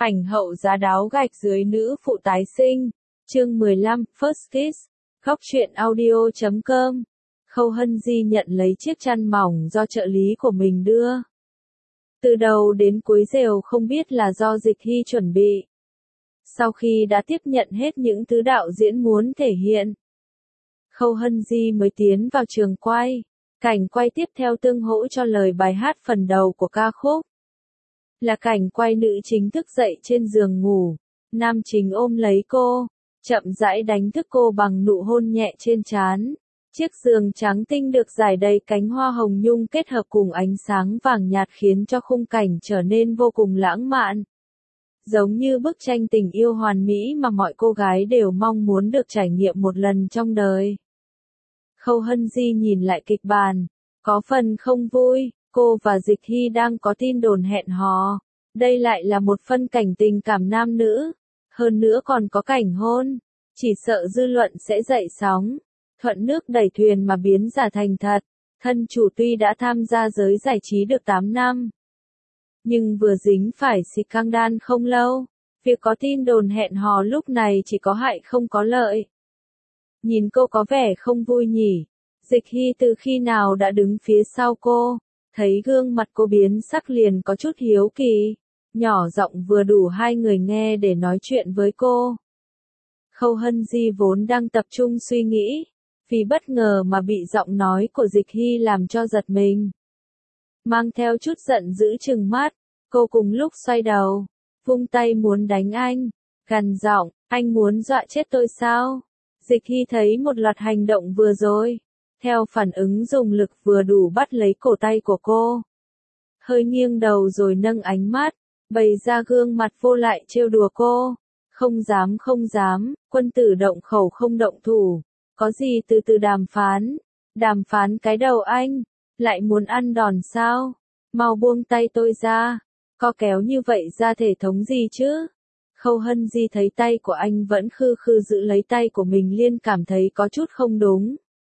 Ảnh hậu giá đáo gạch dưới nữ phụ tái sinh. Chương 15, First Kiss. Góc truyện audio.com. Khâu Hân Di nhận lấy chiếc chăn mỏng do trợ lý của mình đưa. Từ đầu đến cuối đều không biết là do Dịch Hy chuẩn bị. Sau khi đã tiếp nhận hết những thứ đạo diễn muốn thể hiện, Khâu Hân Di mới tiến vào trường quay. Cảnh quay tiếp theo tương hỗ cho lời bài hát phần đầu của ca khúc. Là cảnh quay nữ chính thức dậy trên giường ngủ, nam chính ôm lấy cô, chậm rãi đánh thức cô bằng nụ hôn nhẹ trên trán. Chiếc giường trắng tinh được rải đầy cánh hoa hồng nhung kết hợp cùng ánh sáng vàng nhạt khiến cho khung cảnh trở nên vô cùng lãng mạn. Giống như bức tranh tình yêu hoàn mỹ mà mọi cô gái đều mong muốn được trải nghiệm một lần trong đời. Khâu Hân Di nhìn lại kịch bản, có phần không vui, cô và Dịch Hy đang có tin đồn hẹn hò. Đây lại là một phân cảnh tình cảm nam nữ, hơn nữa còn có cảnh hôn, chỉ sợ dư luận sẽ dậy sóng. Thuận nước đẩy thuyền mà biến giả thành thật, thân chủ tuy đã tham gia giới giải trí được 8 năm, nhưng vừa dính phải scandal không lâu, việc có tin đồn hẹn hò lúc này chỉ có hại không có lợi. Nhìn cô có vẻ không vui nhỉ, Dịch Hy từ khi nào đã đứng phía sau cô, thấy gương mặt cô biến sắc liền có chút hiếu kỳ, nhỏ giọng vừa đủ hai người nghe để nói chuyện với cô. Khâu Hân Di vốn đang tập trung suy nghĩ, vì bất ngờ mà bị giọng nói của Dịch Hy làm cho giật mình. Mang theo chút giận dữ trừng mắt, cô cùng lúc xoay đầu, vung tay muốn đánh anh, gằn giọng, anh muốn dọa chết tôi sao? Dịch Hy thấy một loạt hành động vừa rồi, theo phản ứng dùng lực vừa đủ bắt lấy cổ tay của cô. Hơi nghiêng đầu rồi nâng ánh mắt, bày ra gương mặt vô lại trêu đùa cô. Không dám, quân tử động khẩu không động thủ. Có gì từ từ đàm phán cái đầu anh, lại muốn ăn đòn sao? Mau buông tay tôi ra, có kéo như vậy ra thể thống gì chứ? Khâu Hân Di thấy tay của anh vẫn khư khư giữ lấy tay của mình liền cảm thấy có chút không đúng.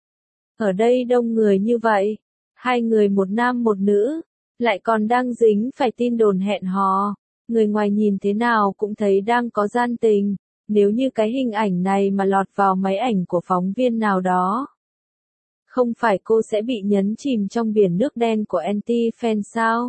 Ở đây đông người như vậy, hai người một nam một nữ, lại còn đang dính phải tin đồn hẹn hò, người ngoài nhìn thế nào cũng thấy đang có gian tình. Nếu như cái hình ảnh này mà lọt vào máy ảnh của phóng viên nào đó, không phải cô sẽ bị nhấn chìm trong biển nước đen của anti-fan sao?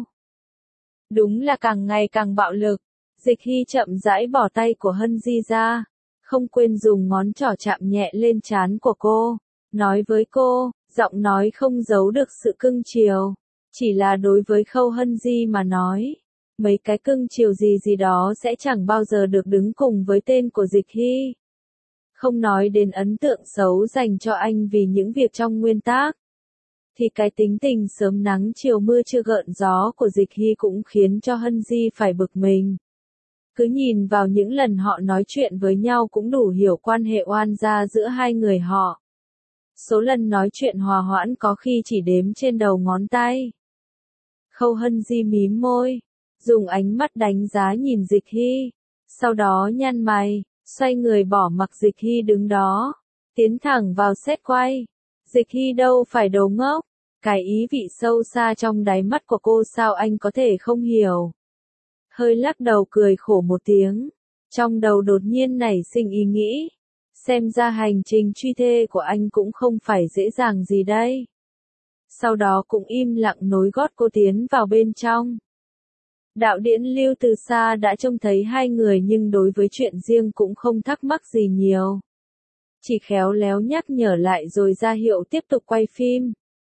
Đúng là càng ngày càng bạo lực. Dịch Hy chậm rãi bỏ tay của Hân Di ra, không quên dùng ngón trỏ chạm nhẹ lên trán của cô, nói với cô, giọng nói không giấu được sự cưng chiều. Chỉ là đối với Khâu Hân Di mà nói, mấy cái cưng chiều gì đó sẽ chẳng bao giờ được đứng cùng với tên của Dịch Hy. Không nói đến ấn tượng xấu dành cho anh vì những việc trong nguyên tác, thì cái tính tình sớm nắng chiều mưa chưa gợn gió của Dịch Hy cũng khiến cho Hân Di phải bực mình. Cứ nhìn vào những lần họ nói chuyện với nhau cũng đủ hiểu quan hệ oan gia giữa hai người họ. Số lần nói chuyện hòa hoãn có khi chỉ đếm trên đầu ngón tay. Khâu Hân Di mím môi, dùng ánh mắt đánh giá nhìn Dịch Hy, sau đó nhăn mày, xoay người bỏ mặc Dịch Hy đứng đó, tiến thẳng vào set quay. Dịch Hy đâu phải đồ ngốc, cái ý vị sâu xa trong đáy mắt của cô sao anh có thể không hiểu. Hơi lắc đầu cười khổ một tiếng, trong đầu đột nhiên nảy sinh ý nghĩ, xem ra hành trình truy thê của anh cũng không phải dễ dàng gì đây. Sau đó cũng im lặng nối gót cô tiến vào bên trong. Đạo diễn Lưu từ xa đã trông thấy hai người nhưng đối với chuyện riêng cũng không thắc mắc gì nhiều. Chỉ khéo léo nhắc nhở lại rồi ra hiệu tiếp tục quay phim.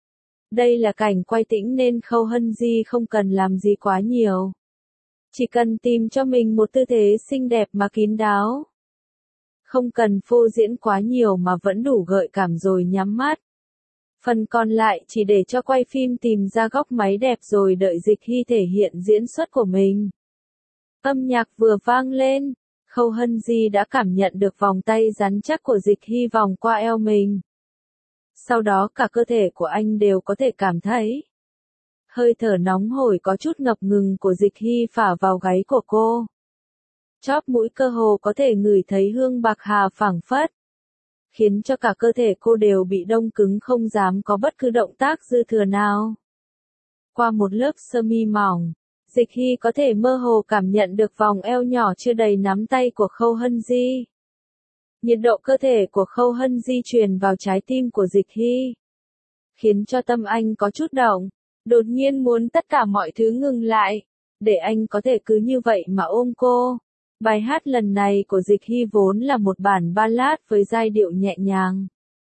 Đây là cảnh quay tĩnh nên Khâu Hân Di không cần làm gì quá nhiều. Chỉ cần tìm cho mình một tư thế xinh đẹp mà kín đáo. Không cần phô diễn quá nhiều mà vẫn đủ gợi cảm rồi nhắm mắt. Phần còn lại chỉ để cho quay phim tìm ra góc máy đẹp rồi đợi Dịch Hy thể hiện diễn xuất của mình. Âm nhạc vừa vang lên, Khâu Hân Di đã cảm nhận được vòng tay rắn chắc của Dịch Hy vòng qua eo mình. Sau đó cả cơ thể của anh đều có thể cảm thấy. Hơi thở nóng hổi có chút ngập ngừng của Dịch Hy phả vào gáy của cô. Chóp mũi cơ hồ có thể ngửi thấy hương bạc hà phảng phất, khiến cho cả cơ thể cô đều bị đông cứng không dám có bất cứ động tác dư thừa nào. Qua một lớp sơ mi mỏng, Dịch Hy có thể mơ hồ cảm nhận được vòng eo nhỏ chưa đầy nắm tay của Khâu Hân Di. Nhiệt độ cơ thể của Khâu Hân Di truyền vào trái tim của Dịch Hy, khiến cho tâm anh có chút động, đột nhiên muốn tất cả mọi thứ ngừng lại, để anh có thể cứ như vậy mà ôm cô. Bài hát lần này của Dịch Hy vốn là một bản ballad với giai điệu nhẹ nhàng,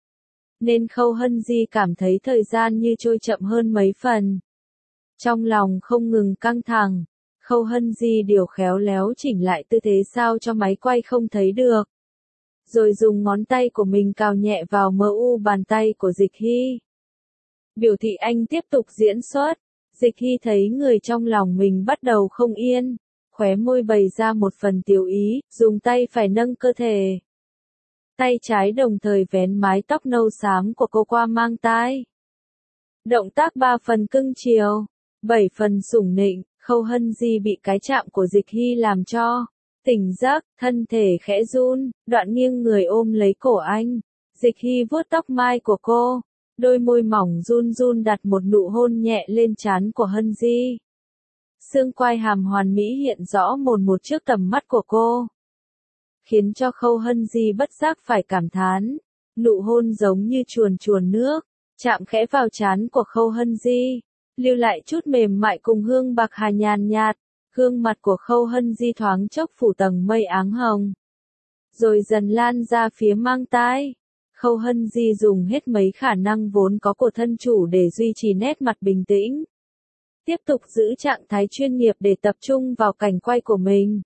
nên Khâu Hân Di cảm thấy thời gian như trôi chậm hơn mấy phần. Trong lòng không ngừng căng thẳng, Khâu Hân Di điều khéo léo chỉnh lại tư thế sao cho máy quay không thấy được. Rồi dùng ngón tay của mình cào nhẹ vào mờ u bàn tay của Dịch Hy. Biểu thị anh tiếp tục diễn xuất. Dịch Hy thấy người trong lòng mình bắt đầu không yên, khóe môi bày ra một phần tiểu ý, dùng tay phải nâng cơ thể. Tay trái đồng thời vén mái tóc nâu xám của cô qua mang tai. Động tác 3 phần cưng chiều, 7 phần sủng nịnh. Khâu Hân Di bị cái chạm của Dịch Hy làm cho tỉnh giấc, thân thể khẽ run, đoạn nghiêng người ôm lấy cổ anh. Dịch Hy vuốt tóc mai của cô, đôi môi mỏng run run đặt một nụ hôn nhẹ lên trán của Hân Di. Xương quai hàm hoàn mỹ hiện rõ mồn một trước tầm mắt của cô, khiến cho Khâu Hân Di bất giác phải cảm thán. Nụ hôn giống như chuồn chuồn nước, chạm khẽ vào trán của Khâu Hân Di, lưu lại chút mềm mại cùng hương bạc hà nhàn nhạt. Gương mặt của Khâu Hân Di thoáng chốc phủ tầng mây áng hồng, rồi dần lan ra phía mang tai. Khâu Hân Di dùng hết mấy khả năng vốn có của thân chủ để duy trì nét mặt bình tĩnh, tiếp tục giữ trạng thái chuyên nghiệp để tập trung vào cảnh quay của mình.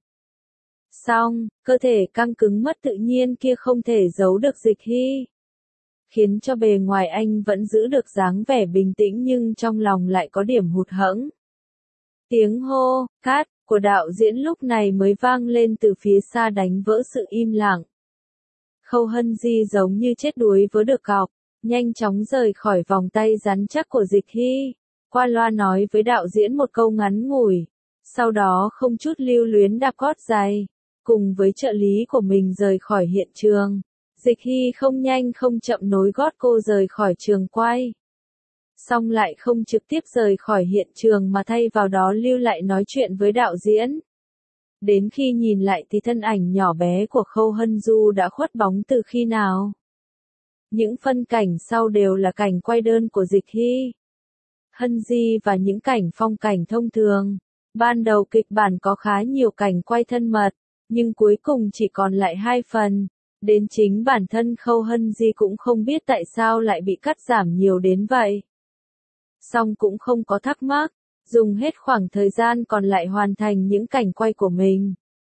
Song, cơ thể căng cứng mất tự nhiên kia không thể giấu được Dịch Hy, khiến cho bề ngoài anh vẫn giữ được dáng vẻ bình tĩnh nhưng trong lòng lại có điểm hụt hẫng. Tiếng hô, cát, của đạo diễn lúc này mới vang lên từ phía xa đánh vỡ sự im lặng. Khâu Hân Di giống như chết đuối với được cọc, nhanh chóng rời khỏi vòng tay rắn chắc của Dịch Hy, qua loa nói với đạo diễn một câu ngắn ngủi, sau đó không chút lưu luyến đạp gót giày, cùng với trợ lý của mình rời khỏi hiện trường. Dịch Hy không nhanh không chậm nối gót cô rời khỏi trường quay. Xong lại không trực tiếp rời khỏi hiện trường mà thay vào đó lưu lại nói chuyện với đạo diễn. Đến khi nhìn lại thì thân ảnh nhỏ bé của Khâu Hân Du đã khuất bóng từ khi nào. Những phân cảnh sau đều là cảnh quay đơn của Dịch Hy, Hân Di và những cảnh phong cảnh thông thường. Ban đầu kịch bản có khá nhiều cảnh quay thân mật, nhưng cuối cùng chỉ còn lại 2 phần. Đến chính bản thân Khâu Hân Di cũng không biết tại sao lại bị cắt giảm nhiều đến vậy. Song cũng không có thắc mắc, dùng hết khoảng thời gian còn lại hoàn thành những cảnh quay của mình.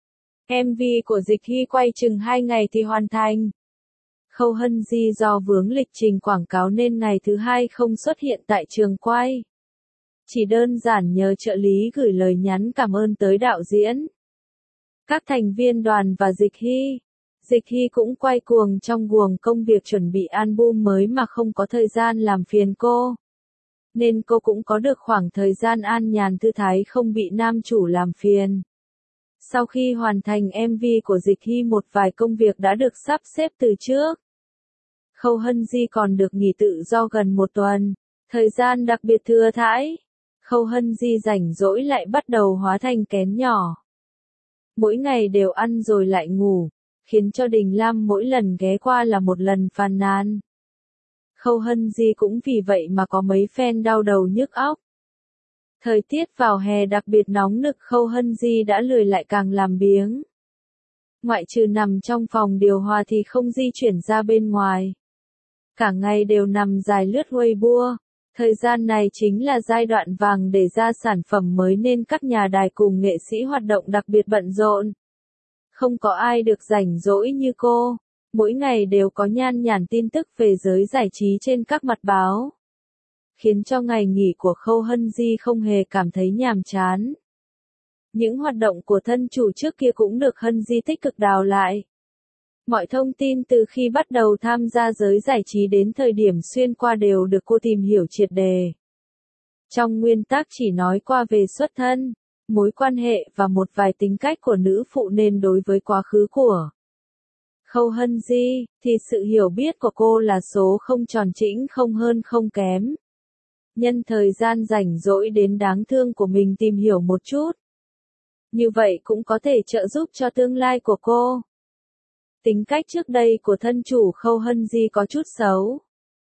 MV của Dịch Hy quay chừng 2 ngày thì hoàn thành. Khâu Hân Di do vướng lịch trình quảng cáo nên ngày thứ 2 không xuất hiện tại trường quay. Chỉ đơn giản nhờ trợ lý gửi lời nhắn cảm ơn tới đạo diễn, các thành viên đoàn và Dịch Hy. Dịch Hy cũng quay cuồng trong guồng công việc chuẩn bị album mới mà không có thời gian làm phiền cô, nên cô cũng có được khoảng thời gian an nhàn thư thái không bị nam chủ làm phiền. Sau khi hoàn thành MV của Dịch Hy một vài công việc đã được sắp xếp từ trước. Khâu Hân Di còn được nghỉ tự do gần 1 tuần, thời gian đặc biệt thừa thãi. Khâu Hân Di rảnh rỗi lại bắt đầu hóa thành kén nhỏ. Mỗi ngày đều ăn rồi lại ngủ, khiến cho Đình Lam mỗi lần ghé qua là một lần phàn nàn. Khâu Hân Di cũng vì vậy mà có mấy fan đau đầu nhức óc. Thời tiết vào hè đặc biệt nóng nực, Khâu Hân Di đã lười lại càng làm biếng. Ngoại trừ nằm trong phòng điều hòa thì không di chuyển ra bên ngoài. Cả ngày đều nằm dài lướt Weibo. Thời gian này chính là giai đoạn vàng để ra sản phẩm mới nên các nhà đài cùng nghệ sĩ hoạt động đặc biệt bận rộn. Không có ai được rảnh rỗi như cô. Mỗi ngày đều có nhan nhản tin tức về giới giải trí trên các mặt báo, khiến cho ngày nghỉ của Khâu Hân Di không hề cảm thấy nhàm chán. Những hoạt động của thân chủ trước kia cũng được Hân Di tích cực đào lại. Mọi thông tin từ khi bắt đầu tham gia giới giải trí đến thời điểm xuyên qua đều được cô tìm hiểu triệt đề. Trong nguyên tắc chỉ nói qua về xuất thân, mối quan hệ và một vài tính cách của nữ phụ nên đối với quá khứ của Khâu Hân Di, thì sự hiểu biết của cô là số không tròn chỉnh không hơn không kém. nhân thời gian rảnh rỗi đến đáng thương của mình tìm hiểu một chút. Như vậy cũng có thể trợ giúp cho tương lai của cô. Tính cách trước đây của thân chủ Khâu Hân Di có chút xấu.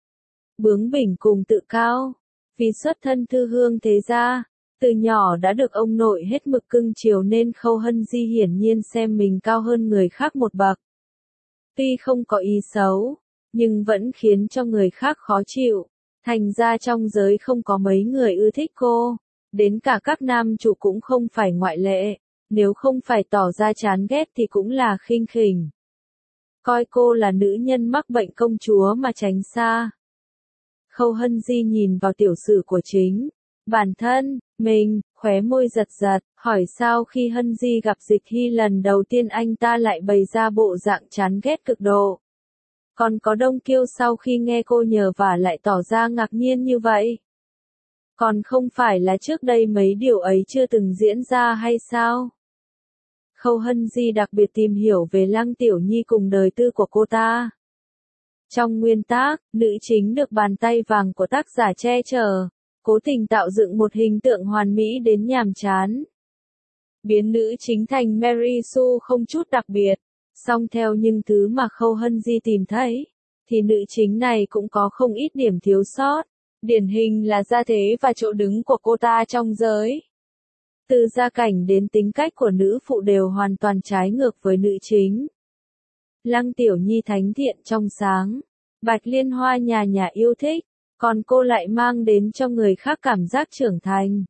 Bướng bỉnh cùng tự cao. Vì xuất thân thư hương thế gia, từ nhỏ đã được ông nội hết mực cưng chiều nên Khâu Hân Di hiển nhiên xem mình cao hơn người khác một bậc. Tuy không có ý xấu, nhưng vẫn khiến cho người khác khó chịu. Thành ra trong giới không có mấy người ưa thích cô. Đến cả các nam chủ cũng không phải ngoại lệ. Nếu không phải tỏ ra chán ghét thì cũng là khinh khỉnh. Coi cô là nữ nhân mắc bệnh công chúa mà tránh xa. Khâu Hân Di nhìn vào tiểu sử của chính bản thân mình, khóe môi giật giật, hỏi sao khi Hân Di gặp Dịch Hy lần đầu tiên anh ta lại bày ra bộ dạng chán ghét cực độ. Còn có Đông Kiêu sau khi nghe cô nhờ vả lại tỏ ra ngạc nhiên như vậy. Còn không phải là trước đây mấy điều ấy chưa từng diễn ra hay sao? Khâu Hân Di đặc biệt tìm hiểu về Lăng Tiểu Nhi cùng đời tư của cô ta. Trong nguyên tác, nữ chính được bàn tay vàng của tác giả che chở, cố tình tạo dựng một hình tượng hoàn mỹ đến nhàm chán. Biến nữ chính thành Mary Sue không chút đặc biệt, song theo những thứ mà Khâu Hân Di tìm thấy, thì nữ chính này cũng có không ít điểm thiếu sót, điển hình là gia thế và chỗ đứng của cô ta trong giới. Từ gia cảnh đến tính cách của nữ phụ đều hoàn toàn trái ngược với nữ chính. Lăng Tiểu Nhi thánh thiện trong sáng, Bạch Liên Hoa nhà nhà yêu thích, còn cô lại mang đến cho người khác cảm giác trưởng thành.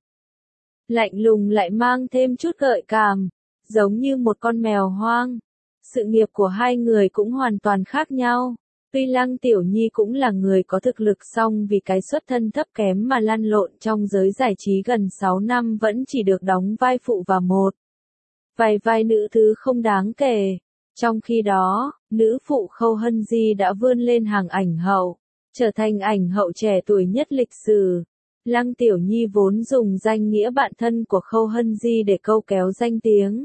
Lạnh lùng lại mang thêm chút gợi cảm, giống như một con mèo hoang. Sự nghiệp của hai người cũng hoàn toàn khác nhau. Tuy Lăng Tiểu Nhi cũng là người có thực lực song vì cái xuất thân thấp kém mà lăn lộn trong giới giải trí gần 6 năm vẫn chỉ được đóng vai phụ và một vài vai nữ thứ không đáng kể. Trong khi đó, nữ phụ Khâu Hân Di đã vươn lên hàng ảnh hậu, trở thành ảnh hậu trẻ tuổi nhất lịch sử. Lăng Tiểu Nhi vốn dùng danh nghĩa bạn thân của Khâu Hân Di để câu kéo danh tiếng.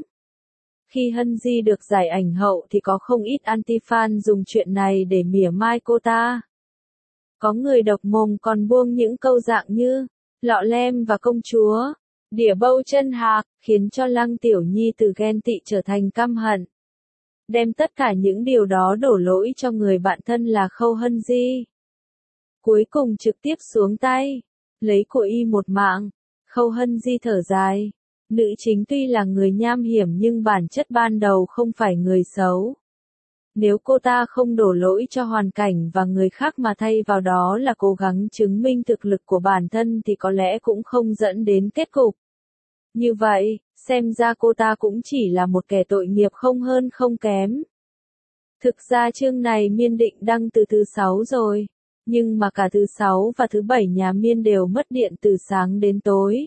Khi Hân Di được giải ảnh hậu thì có không ít anti-fan dùng chuyện này để mỉa mai cô ta. Có người độc mồm còn buông những câu dạng như, lọ lem và công chúa, đỉa bâu chân hạc, khiến cho Lăng Tiểu Nhi từ ghen tị trở thành căm hận. Đem tất cả những điều đó đổ lỗi cho người bạn thân là Khâu Hân Di. Cuối cùng trực tiếp xuống tay, lấy của y một mạng. Khâu Hân Di thở dài. Nữ chính tuy là người nham hiểm nhưng bản chất ban đầu không phải người xấu. Nếu cô ta không đổ lỗi cho hoàn cảnh và người khác mà thay vào đó là cố gắng chứng minh thực lực của bản thân thì có lẽ cũng không dẫn đến kết cục như vậy, xem ra cô ta cũng chỉ là một kẻ tội nghiệp không hơn không kém. Thực ra chương này Miên định đăng từ thứ 6 rồi, nhưng mà cả thứ 6 và thứ 7 nhà Miên đều mất điện từ sáng đến tối.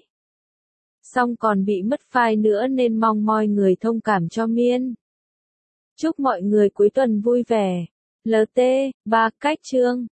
Xong còn bị mất file nữa nên mong mọi người thông cảm cho Miên. Chúc mọi người cuối tuần vui vẻ. LT, 3 cách chương